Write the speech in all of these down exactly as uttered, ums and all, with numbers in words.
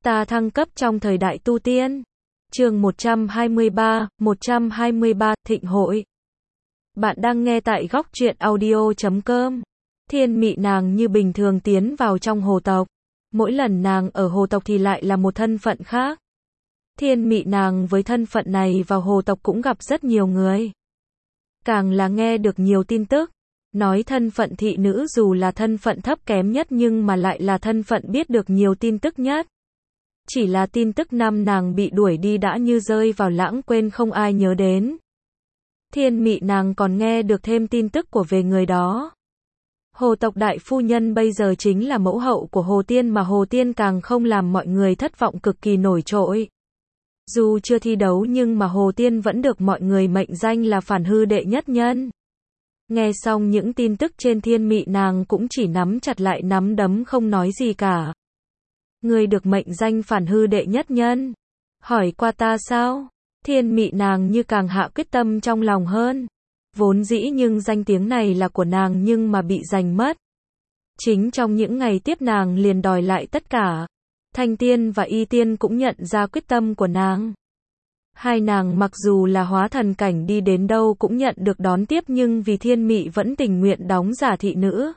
Ta thăng cấp trong thời đại tu tiên. Chương một trăm hai mươi ba, một trăm hai mươi ba, Thịnh hội. Bạn đang nghe tại góc truyện audio chấm com. Thiên Mị nàng như bình thường tiến vào trong hồ tộc. Mỗi lần nàng ở hồ tộc thì lại là một thân phận khác. Thiên Mị nàng với thân phận này vào hồ tộc cũng gặp rất nhiều người. Càng là nghe được nhiều tin tức. Nói thân phận thị nữ dù là thân phận thấp kém nhất nhưng mà lại là thân phận biết được nhiều tin tức nhất. Chỉ là tin tức năm nàng bị đuổi đi đã như rơi vào lãng quên không ai nhớ đến. Thiên Mị nàng còn nghe được thêm tin tức của về người đó. Hồ tộc đại phu nhân bây giờ chính là mẫu hậu của Hồ Tiên mà Hồ Tiên càng không làm mọi người thất vọng cực kỳ nổi trội. Dù chưa thi đấu nhưng mà Hồ Tiên vẫn được mọi người mệnh danh là phản hư đệ nhất nhân. Nghe xong những tin tức trên Thiên Mị nàng cũng chỉ nắm chặt lại nắm đấm không nói gì cả. Người được mệnh danh phản hư đệ nhất nhân. Hỏi qua ta sao? Thiên Mị nàng như càng hạ quyết tâm trong lòng hơn. Vốn dĩ nhưng danh tiếng này là của nàng nhưng mà bị giành mất. Chính trong những ngày tiếp nàng liền đòi lại tất cả. Thanh Tiên và Y Tiên cũng nhận ra quyết tâm của nàng. Hai nàng mặc dù là hóa thần cảnh đi đến đâu cũng nhận được đón tiếp nhưng vì Thiên Mị vẫn tình nguyện đóng giả thị nữ.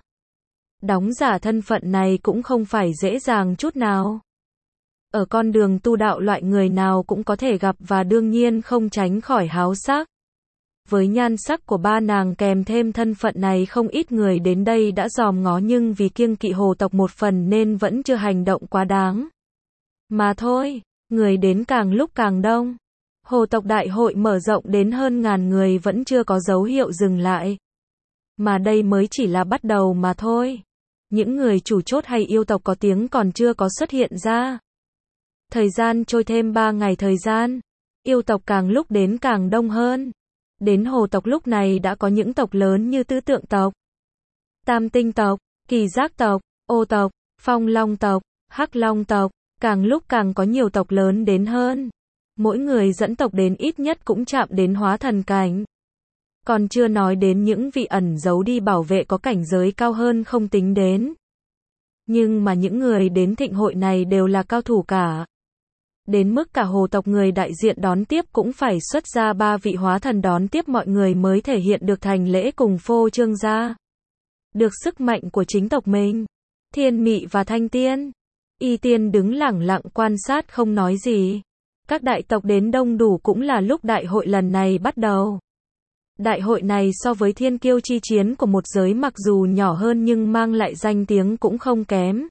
Đóng giả thân phận này cũng không phải dễ dàng chút nào. Ở con đường tu đạo loại người nào cũng có thể gặp và đương nhiên không tránh khỏi háo sắc. Với nhan sắc của ba nàng kèm thêm thân phận này không ít người đến đây đã dòm ngó nhưng vì kiêng kỵ hồ tộc một phần nên vẫn chưa hành động quá đáng. Mà thôi, người đến càng lúc càng đông. Hồ tộc đại hội mở rộng đến hơn ngàn người vẫn chưa có dấu hiệu dừng lại. Mà đây mới chỉ là bắt đầu mà thôi. Những người chủ chốt hay yêu tộc có tiếng còn chưa có xuất hiện ra. Thời gian trôi thêm ba ngày thời gian. Yêu tộc càng lúc đến càng đông hơn. Đến hồ tộc lúc này đã có những tộc lớn như Tứ Tượng tộc, Tam Tinh tộc, Kỳ Giác tộc, Ô tộc, Phong Long tộc, Hắc Long tộc. Càng lúc càng có nhiều tộc lớn đến hơn. Mỗi người dẫn tộc đến ít nhất cũng chạm đến hóa thần cảnh. Còn chưa nói đến những vị ẩn giấu đi bảo vệ có cảnh giới cao hơn không tính đến. Nhưng mà những người đến thịnh hội này đều là cao thủ cả. Đến mức cả hồ tộc người đại diện đón tiếp cũng phải xuất ra ba vị hóa thần đón tiếp mọi người mới thể hiện được thành lễ cùng phô trương ra. Được sức mạnh của chính tộc mình. Thiên Mị và Thanh Tiên, Y Tiên đứng lẳng lặng quan sát không nói gì. Các đại tộc đến đông đủ cũng là lúc đại hội lần này bắt đầu. Đại hội này so với thiên kiêu chi chiến của một giới mặc dù nhỏ hơn nhưng mang lại danh tiếng cũng không kém.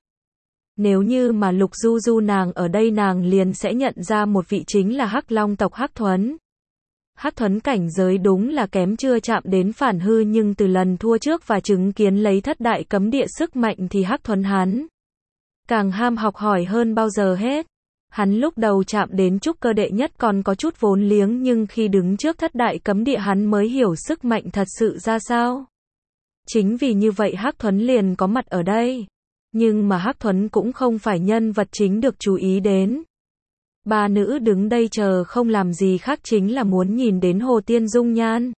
Nếu như mà Lục Du Du nàng ở đây nàng liền sẽ nhận ra một vị chính là Hắc Long tộc Hắc Thuấn. Hắc Thuấn cảnh giới đúng là kém chưa chạm đến phản hư nhưng từ lần thua trước và chứng kiến lấy thất đại cấm địa sức mạnh thì Hắc Thuấn hắn càng ham học hỏi hơn bao giờ hết. Hắn lúc đầu chạm đến trúc cơ đệ nhất còn có chút vốn liếng nhưng khi đứng trước thất đại cấm địa hắn mới hiểu sức mạnh thật sự ra sao. Chính vì như vậy Hắc Thuấn liền có mặt ở đây. Nhưng mà Hắc Thuấn cũng không phải nhân vật chính được chú ý đến. Ba nữ đứng đây chờ không làm gì khác chính là muốn nhìn đến Hồ Tiên dung nhan.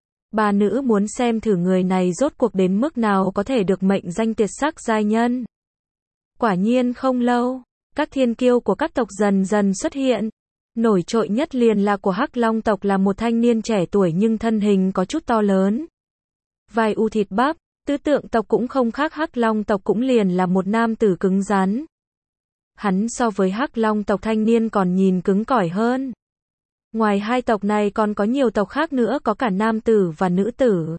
Ba nữ muốn xem thử người này rốt cuộc đến mức nào có thể được mệnh danh tuyệt sắc giai nhân. Quả nhiên không lâu, các thiên kiêu của các tộc dần dần xuất hiện. Nổi trội nhất liền là của Hắc Long tộc là một thanh niên trẻ tuổi nhưng thân hình có chút to lớn. Vai u thịt bắp. Tứ Tượng tộc cũng không khác Hắc Long tộc cũng liền là một nam tử cứng rắn. Hắn so với Hắc Long tộc thanh niên còn nhìn cứng cỏi hơn. Ngoài hai tộc này còn có nhiều tộc khác nữa có cả nam tử và nữ tử.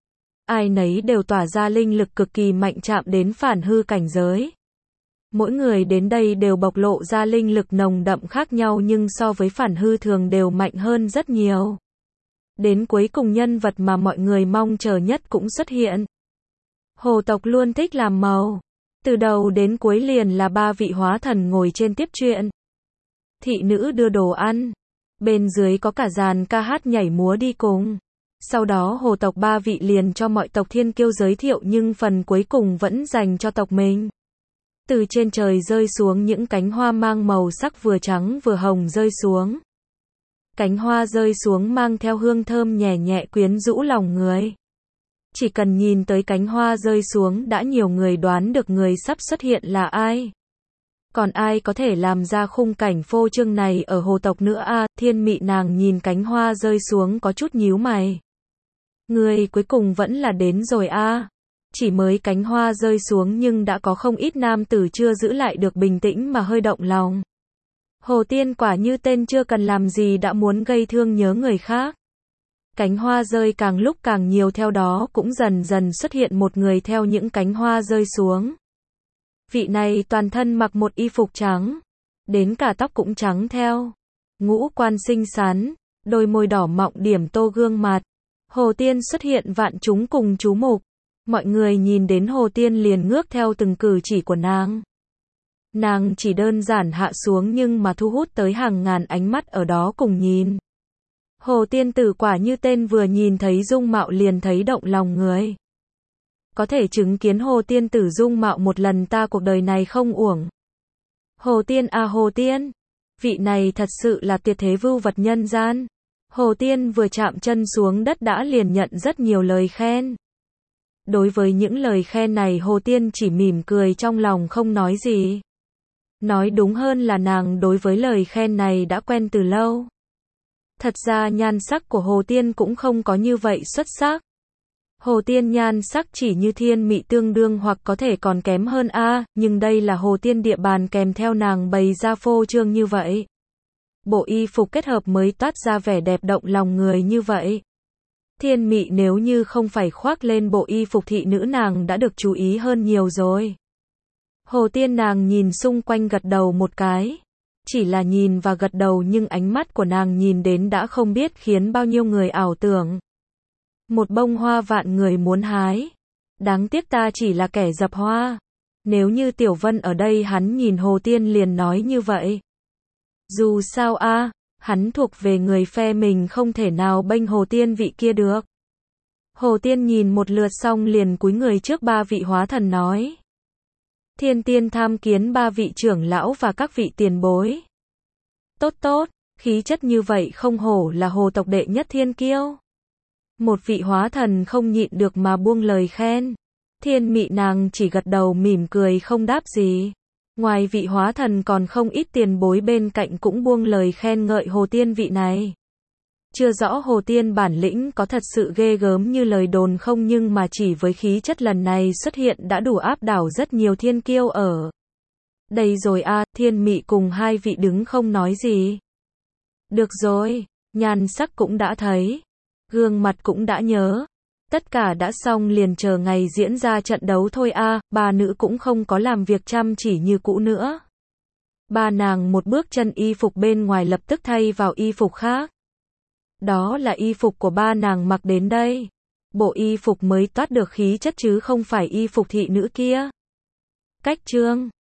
Ai nấy đều tỏa ra linh lực cực kỳ mạnh chạm đến phản hư cảnh giới. Mỗi người đến đây đều bộc lộ ra linh lực nồng đậm khác nhau nhưng so với phản hư thường đều mạnh hơn rất nhiều. Đến cuối cùng nhân vật mà mọi người mong chờ nhất cũng xuất hiện. Hồ tộc luôn thích làm màu. Từ đầu đến cuối liền là ba vị hóa thần ngồi trên tiếp chuyện. Thị nữ đưa đồ ăn. Bên dưới có cả dàn ca hát nhảy múa đi cùng. Sau đó hồ tộc ba vị liền cho mọi tộc thiên kiêu giới thiệu nhưng phần cuối cùng vẫn dành cho tộc mình. Từ trên trời rơi xuống những cánh hoa mang màu sắc vừa trắng vừa hồng rơi xuống. Cánh hoa rơi xuống mang theo hương thơm nhẹ nhẹ quyến rũ lòng người. Chỉ cần nhìn tới cánh hoa rơi xuống đã nhiều người đoán được người sắp xuất hiện là ai. Còn ai có thể làm ra khung cảnh phô trương này ở hồ tộc nữa a? Thiên mị nàng nhìn cánh hoa rơi xuống có chút nhíu mày. Người cuối cùng vẫn là đến rồi a. Chỉ mới cánh hoa rơi xuống nhưng đã có không ít nam tử chưa giữ lại được bình tĩnh mà hơi động lòng. Hồ Tiên quả như tên chưa cần làm gì đã muốn gây thương nhớ người khác. Cánh hoa rơi càng lúc càng nhiều, theo đó cũng dần dần xuất hiện một người theo những cánh hoa rơi xuống. Vị này toàn thân mặc một y phục trắng, đến cả tóc cũng trắng theo. Ngũ quan xinh xắn, đôi môi đỏ mọng điểm tô gương mặt. Hồ Tiên xuất hiện vạn chúng cùng chú mục. Mọi người nhìn đến Hồ Tiên liền ngước theo từng cử chỉ của nàng. Nàng chỉ đơn giản hạ xuống nhưng mà thu hút tới hàng ngàn ánh mắt ở đó cùng nhìn. Hồ Tiên tử quả như tên vừa nhìn thấy dung mạo liền thấy động lòng người. Có thể chứng kiến Hồ Tiên tử dung mạo một lần ta cuộc đời này không uổng. Hồ Tiên à Hồ Tiên, vị này thật sự là tuyệt thế vưu vật nhân gian. Hồ Tiên vừa chạm chân xuống đất đã liền nhận rất nhiều lời khen. Đối với những lời khen này Hồ Tiên chỉ mỉm cười trong lòng không nói gì. Nói đúng hơn là nàng đối với lời khen này đã quen từ lâu. Thật ra nhan sắc của Hồ Tiên cũng không có như vậy xuất sắc. Hồ Tiên nhan sắc chỉ như Thiên Mị tương đương hoặc có thể còn kém hơn a, nhưng đây là Hồ Tiên địa bàn kèm theo nàng bày ra phô trương như vậy. Bộ y phục kết hợp mới toát ra vẻ đẹp động lòng người như vậy. Thiên Mị nếu như không phải khoác lên bộ y phục thị nữ nàng đã được chú ý hơn nhiều rồi. Hồ Tiên nàng nhìn xung quanh gật đầu một cái. Chỉ là nhìn và gật đầu nhưng ánh mắt của nàng nhìn đến đã không biết khiến bao nhiêu người ảo tưởng. Một bông hoa vạn người muốn hái. Đáng tiếc ta chỉ là kẻ dập hoa. Nếu như Tiểu Vân ở đây hắn nhìn Hồ Tiên liền nói như vậy. Dù sao a, hắn thuộc về người phe mình không thể nào bênh Hồ Tiên vị kia được. Hồ Tiên nhìn một lượt xong liền cúi người trước ba vị hóa thần nói. Thiên tiên tham kiến ba vị trưởng lão và các vị tiền bối. Tốt tốt, khí chất như vậy không hổ là hồ tộc đệ nhất thiên kiêu. Một vị hóa thần không nhịn được mà buông lời khen. Thiên Mị nàng chỉ gật đầu mỉm cười không đáp gì. Ngoài vị hóa thần còn không ít tiền bối bên cạnh cũng buông lời khen ngợi Hồ Tiên vị này. Chưa rõ Hồ Tiên bản lĩnh có thật sự ghê gớm như lời đồn không, nhưng mà chỉ với khí chất lần này xuất hiện đã đủ áp đảo rất nhiều thiên kiêu ở đây rồi a. Thiên Mị cùng hai vị đứng không nói gì. Được rồi, nhan sắc cũng đã thấy, gương mặt cũng đã nhớ. Tất cả đã xong liền chờ ngày diễn ra trận đấu thôi a. Ba nữ cũng không có làm việc chăm chỉ như cũ nữa. Ba nàng một bước chân y phục bên ngoài lập tức thay vào y phục khác. Đó là y phục của ba nàng mặc đến đây. Bộ y phục mới toát được khí chất chứ không phải y phục thị nữ kia. Cách chương